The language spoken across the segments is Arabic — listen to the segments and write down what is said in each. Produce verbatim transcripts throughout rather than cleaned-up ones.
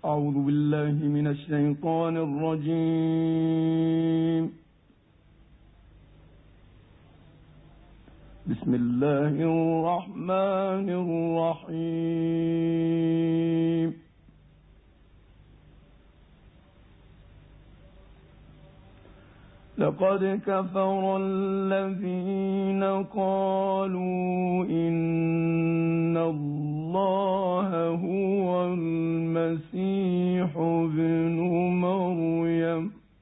أعوذ بالله من الشيطان الرجيم. بسم الله الرحمن الرحيم. لقد كفر الذين قالوا إن الله هو المسيح ابن مريم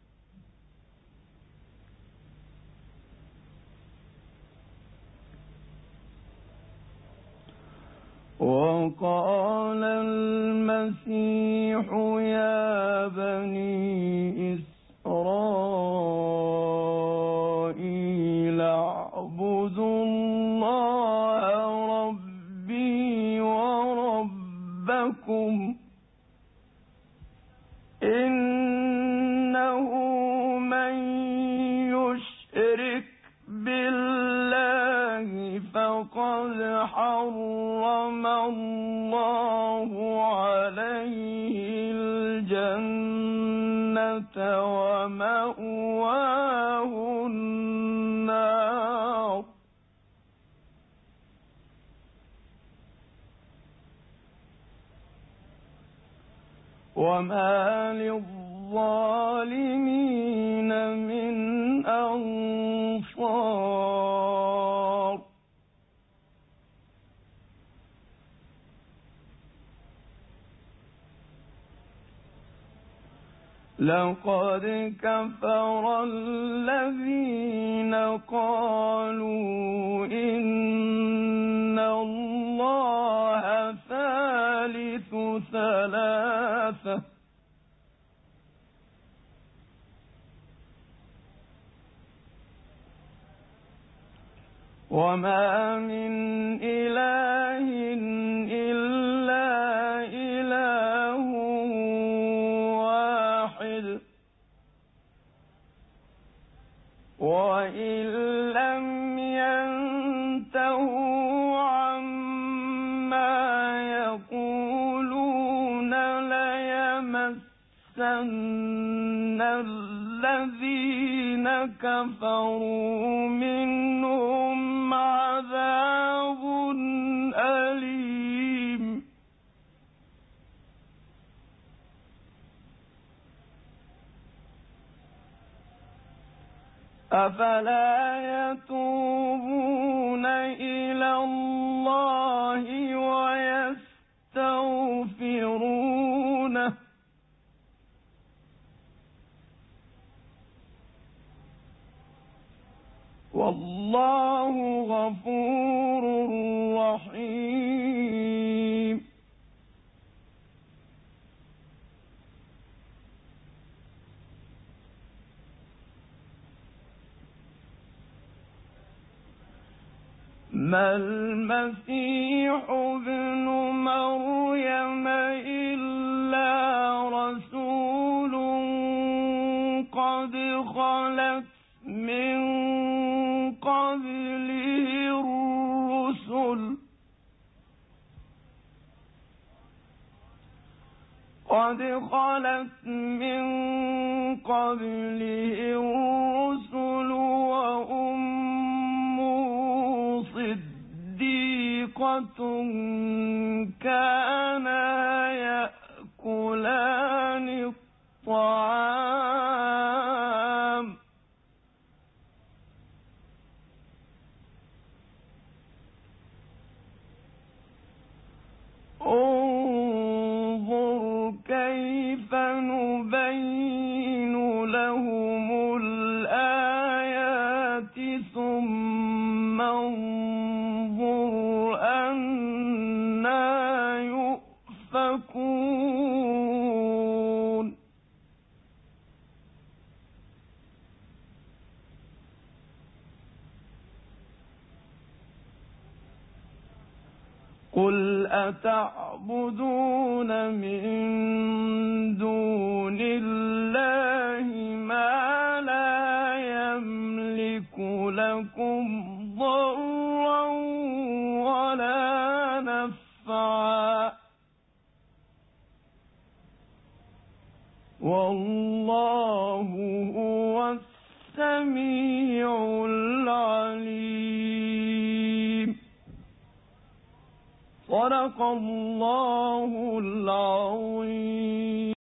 وقال المسيح يا بني إسرائيل اعبدوا الله ربي وربكم إنه من يشرك بالله فقد حرم الله عليه الجنة ومأواه النار وما للظالمين من أنصار. لقد كفر الذين قالوا إن الله ثالث ثلاثة وما من إله إلا إله واحد وإن لم ينتهوا عما يقولون ليمسن الذين كفروا منهم عذاب أليم. أفلا يتوبون إلى الله ويستغفرونه والله غفور رحيم. ما المسيح ابن مريم إلا رسول قد خلت من قبله الرسل قد خلت من قبله الرسل وأمه صديقة كانا يأكلان الطعام انظر كيف نبين لهم الآيات ثم انظر أنى يؤفكون. قل أتعبدون من دون الله ما لا يملك لكم ضرا ولا نفعا والله هو السميع العليم. صدق الله العظيم.